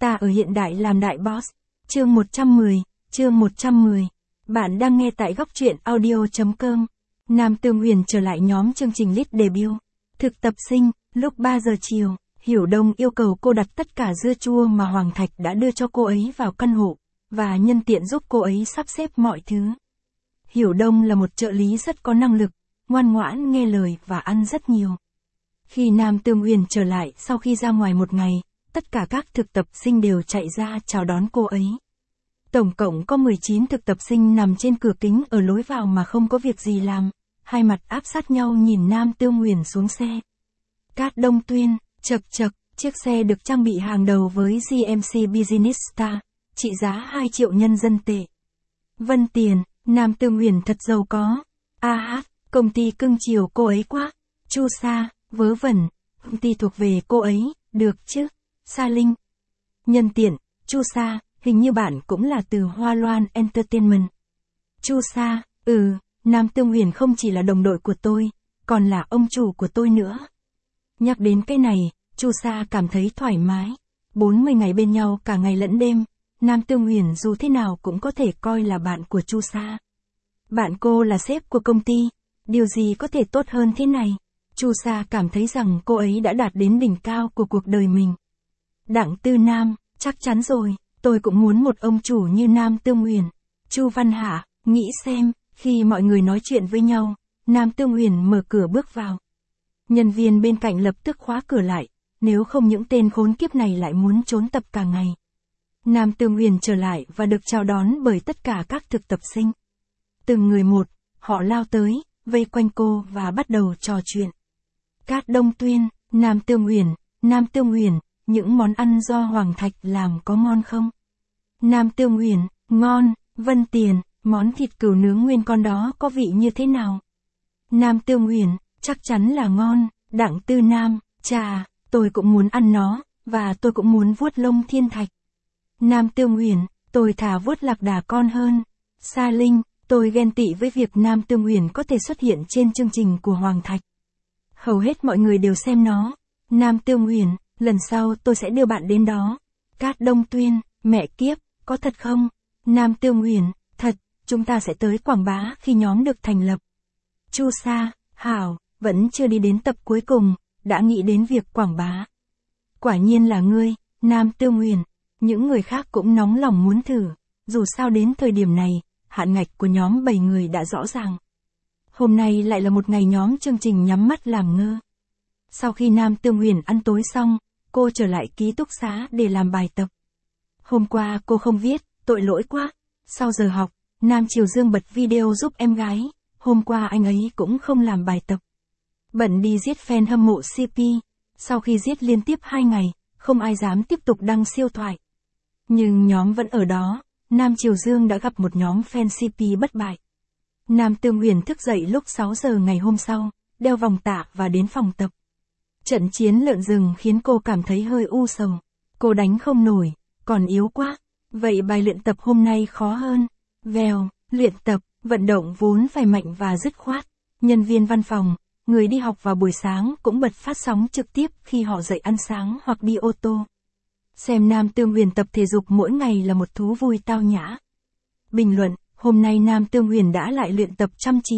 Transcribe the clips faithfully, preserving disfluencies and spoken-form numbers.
Ta ở hiện đại làm đại boss. Chương một trăm mười, chương một trăm mười. Bạn đang nghe tại góc truyện audio chấm com. Nam Tương Huyền trở lại nhóm chương trình Lead Debut. Thực tập sinh, lúc ba giờ chiều, Hiểu Đông yêu cầu cô đặt tất cả dưa chua mà Hoàng Thạch đã đưa cho cô ấy vào căn hộ, và nhân tiện giúp cô ấy sắp xếp mọi thứ. Hiểu Đông là một trợ lý rất có năng lực, ngoan ngoãn nghe lời và ăn rất nhiều. Khi Nam Tương Huyền trở lại sau khi ra ngoài một ngày, tất cả các thực tập sinh đều chạy ra chào đón cô ấy. Tổng cộng có mười chín thực tập sinh nằm trên cửa kính ở lối vào mà không có việc gì làm, hai mặt áp sát nhau nhìn Nam Tương Huyền xuống xe. Cát Đông Tuyên, chật chật, chiếc xe được trang bị hàng đầu với giê em xê Business Star, trị giá hai triệu nhân dân tệ. Vân Tiền, Nam Tương Huyền thật giàu có. A hát, công ty cưng chiều cô ấy quá. Chu Sa, vớ vẩn, công ty thuộc về cô ấy, được chứ. Sa Linh. Nhân tiện, Chu Sa, hình như bạn cũng là từ Hoa Loan Entertainment. Chu Sa, ừ, Nam Tương Huyền không chỉ là đồng đội của tôi, còn là ông chủ của tôi nữa. Nhắc đến cái này, Chu Sa cảm thấy thoải mái. bốn mươi ngày bên nhau cả ngày lẫn đêm, Nam Tương Huyền dù thế nào cũng có thể coi là bạn của Chu Sa. Bạn cô là sếp của công ty, điều gì có thể tốt hơn thế này? Chu Sa cảm thấy rằng cô ấy đã đạt đến đỉnh cao của cuộc đời mình. Đặng Tư Nam, chắc chắn rồi, tôi cũng muốn một ông chủ như Nam Tương Huyền. Chu Văn Hạ, nghĩ xem, khi mọi người nói chuyện với nhau, Nam Tương Huyền mở cửa bước vào. Nhân viên bên cạnh lập tức khóa cửa lại, nếu không những tên khốn kiếp này lại muốn trốn tập cả ngày. Nam Tương Huyền trở lại và được chào đón bởi tất cả các thực tập sinh. Từng người một, họ lao tới, vây quanh cô và bắt đầu trò chuyện. Cát Đông Tuyên, Nam Tương Huyền, Nam Tương Huyền, những món ăn do Hoàng Thạch làm có ngon không? Nam Tương Huyền, ngon. Vân Tiền, món thịt cừu nướng nguyên con đó có vị như thế nào? Nam Tương Huyền, chắc chắn là ngon. Đặng Tư Nam, chà, tôi cũng muốn ăn nó, và tôi cũng muốn vuốt lông thiên thạch. Nam Tương Huyền, tôi thà vuốt lạc đà con hơn. Sa Linh, tôi ghen tị với việc Nam Tương Huyền có thể xuất hiện trên chương trình của Hoàng Thạch. Hầu hết mọi người đều xem nó. Nam Tương Huyền, lần sau tôi sẽ đưa bạn đến đó. Cát Đông Tuyên, mẹ kiếp, có thật không? Nam Tương Huyền, thật, chúng ta sẽ tới quảng bá khi nhóm được thành lập. Chu Sa, hảo, vẫn chưa đi đến tập cuối cùng, đã nghĩ đến việc quảng bá. Quả nhiên là ngươi, Nam Tương Huyền. Những người khác cũng nóng lòng muốn thử, dù sao đến thời điểm này, hạn ngạch của nhóm bảy người đã rõ ràng. Hôm nay lại là một ngày nhóm chương trình nhắm mắt làm ngơ. Sau khi Nam Tương Huyền ăn tối xong, cô trở lại ký túc xá để làm bài tập. Hôm qua cô không viết, tội lỗi quá. Sau giờ học, Nam Triều Dương bật video giúp em gái, hôm qua anh ấy cũng không làm bài tập. Bận đi giết fan hâm mộ xê pê, sau khi giết liên tiếp hai ngày, không ai dám tiếp tục đăng siêu thoại. Nhưng nhóm vẫn ở đó, Nam Triều Dương đã gặp một nhóm fan xê pê bất bại. Nam Tương Huyền thức dậy lúc sáu giờ ngày hôm sau, đeo vòng tạ và đến phòng tập. Trận chiến lợn rừng khiến cô cảm thấy hơi u sầu. Cô đánh không nổi, còn yếu quá. Vậy bài luyện tập hôm nay khó hơn. Vèo, luyện tập, vận động vốn phải mạnh và dứt khoát. Nhân viên văn phòng, người đi học vào buổi sáng cũng bật phát sóng trực tiếp khi họ dậy ăn sáng hoặc đi ô tô. Xem Nam Tương Huyền tập thể dục mỗi ngày là một thú vui tao nhã. Bình luận, hôm nay Nam Tương Huyền đã lại luyện tập chăm chỉ.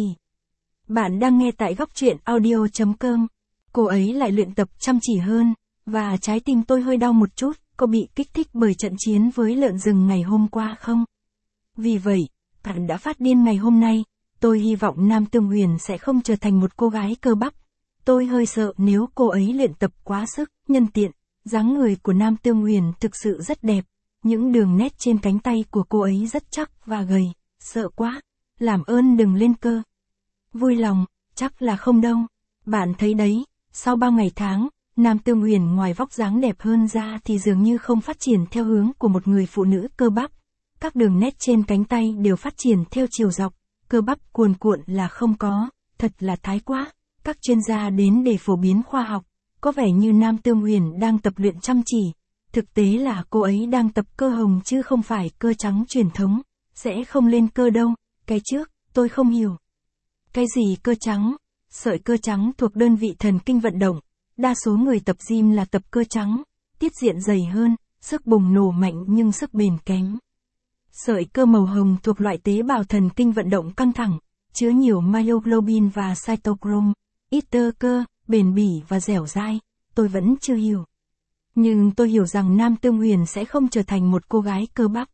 Bạn đang nghe tại góc truyện audio chấm com. Cô ấy lại luyện tập chăm chỉ hơn, và trái tim tôi hơi đau một chút, có bị kích thích bởi trận chiến với lợn rừng ngày hôm qua không? Vì vậy, bạn đã phát điên ngày hôm nay, tôi hy vọng Nam Tương Huyền sẽ không trở thành một cô gái cơ bắp. Tôi hơi sợ nếu cô ấy luyện tập quá sức, nhân tiện, dáng người của Nam Tương Huyền thực sự rất đẹp, những đường nét trên cánh tay của cô ấy rất chắc và gầy, sợ quá, làm ơn đừng lên cơ. Vui lòng, chắc là không đâu, bạn thấy đấy. Sau bao ngày tháng, Nam Tương Huyền ngoài vóc dáng đẹp hơn ra thì dường như không phát triển theo hướng của một người phụ nữ cơ bắp. Các đường nét trên cánh tay đều phát triển theo chiều dọc, cơ bắp cuồn cuộn là không có, thật là thái quá. Các chuyên gia đến để phổ biến khoa học, có vẻ như Nam Tương Huyền đang tập luyện chăm chỉ. Thực tế là cô ấy đang tập cơ hồng chứ không phải cơ trắng truyền thống, sẽ không lên cơ đâu. Cái trước, tôi không hiểu. Cái gì cơ trắng? Sợi cơ trắng thuộc đơn vị thần kinh vận động, đa số người tập gym là tập cơ trắng, tiết diện dày hơn, sức bùng nổ mạnh nhưng sức bền kém. Sợi cơ màu hồng thuộc loại tế bào thần kinh vận động căng thẳng, chứa nhiều myoglobin và cytochrome, ít tơ cơ, bền bỉ và dẻo dai, tôi vẫn chưa hiểu. Nhưng tôi hiểu rằng Nam Tương Huyền sẽ không trở thành một cô gái cơ bắp.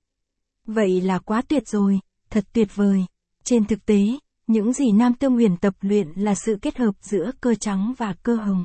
Vậy là quá tuyệt rồi, thật tuyệt vời. Trên thực tế, những gì Nam Tương Huyền tập luyện là sự kết hợp giữa cơ trắng và cơ hồng.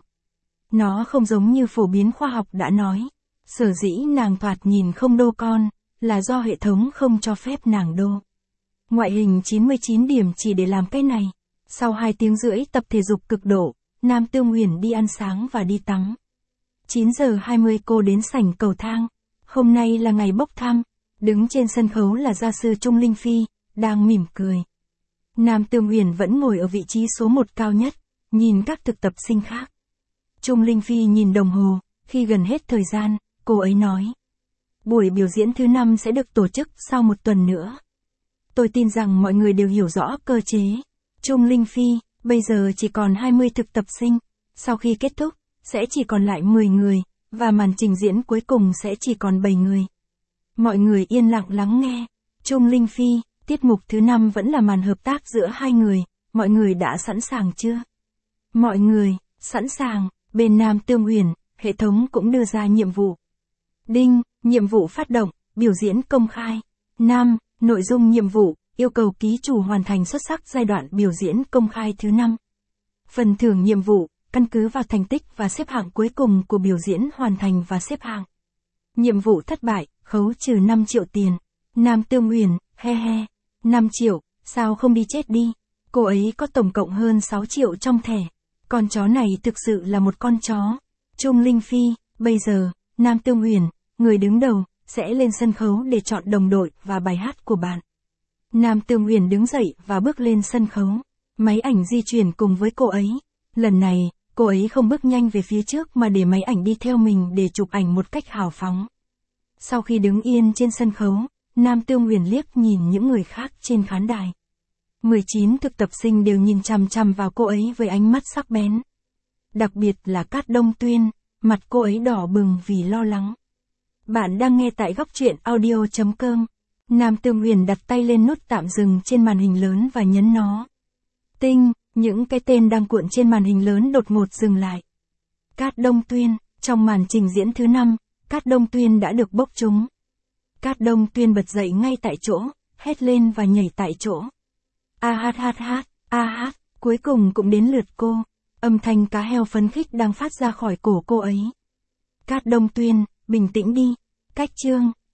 Nó không giống như phổ biến khoa học đã nói. Sở dĩ nàng thoạt nhìn không đô con, là do hệ thống không cho phép nàng đô. Ngoại hình chín mươi chín điểm chỉ để làm cái này. Sau hai tiếng rưỡi tập thể dục cực độ, Nam Tương Huyền đi ăn sáng và đi tắm. chín giờ hai mươi cô đến sảnh cầu thang. Hôm nay là ngày bốc thăm. Đứng trên sân khấu là gia sư Trung Linh Phi, đang mỉm cười. Nam Tương Huyền vẫn ngồi ở vị trí số một cao nhất, nhìn các thực tập sinh khác. Trung Linh Phi nhìn đồng hồ, khi gần hết thời gian, cô ấy nói. Buổi biểu diễn thứ năm sẽ được tổ chức sau một tuần nữa. Tôi tin rằng mọi người đều hiểu rõ cơ chế. Trung Linh Phi, bây giờ chỉ còn hai mươi thực tập sinh. Sau khi kết thúc, sẽ chỉ còn lại mười người, và màn trình diễn cuối cùng sẽ chỉ còn bảy người. Mọi người yên lặng lắng nghe. Trung Linh Phi, tiết mục thứ năm vẫn là màn hợp tác giữa hai người, mọi người đã sẵn sàng chưa? Mọi người, sẵn sàng, bên Nam Tương Huyền, hệ thống cũng đưa ra nhiệm vụ. Đinh, nhiệm vụ phát động, biểu diễn công khai. Nam, nội dung nhiệm vụ, yêu cầu ký chủ hoàn thành xuất sắc giai đoạn biểu diễn công khai thứ năm. Phần thưởng nhiệm vụ, căn cứ vào thành tích và xếp hạng cuối cùng của biểu diễn hoàn thành và xếp hạng. Nhiệm vụ thất bại, khấu trừ năm triệu tiền. Nam Tương Huyền, he he, năm triệu, sao không đi chết đi. Cô ấy có tổng cộng hơn sáu triệu trong thẻ. Con chó này thực sự là một con chó. Trung Linh Phi, bây giờ, Nam Tương Huyền, người đứng đầu, sẽ lên sân khấu để chọn đồng đội và bài hát của bạn. Nam Tương Huyền đứng dậy và bước lên sân khấu. Máy ảnh di chuyển cùng với cô ấy. Lần này, cô ấy không bước nhanh về phía trước mà để máy ảnh đi theo mình để chụp ảnh một cách hào phóng. Sau khi đứng yên trên sân khấu, Nam Tương Huyền liếc nhìn những người khác trên khán đài. mười chín thực tập sinh đều nhìn chằm chằm vào cô ấy với ánh mắt sắc bén. Đặc biệt là Cát Đông Tuyên, mặt cô ấy đỏ bừng vì lo lắng. Bạn đang nghe tại góc truyện audio chấm com. Nam Tương Huyền đặt tay lên nút tạm dừng trên màn hình lớn và nhấn nó. Tinh, những cái tên đang cuộn trên màn hình lớn đột ngột dừng lại. Cát Đông Tuyên, trong màn trình diễn thứ năm, Cát Đông Tuyên đã được bốc trúng. Cát Đông Tuyên bật dậy ngay tại chỗ, hét lên và nhảy tại chỗ. A hát hát hát, a hát, cuối cùng cũng đến lượt cô. Âm thanh cá heo phấn khích đang phát ra khỏi cổ cô ấy. Cát Đông Tuyên, bình tĩnh đi. Cách chương.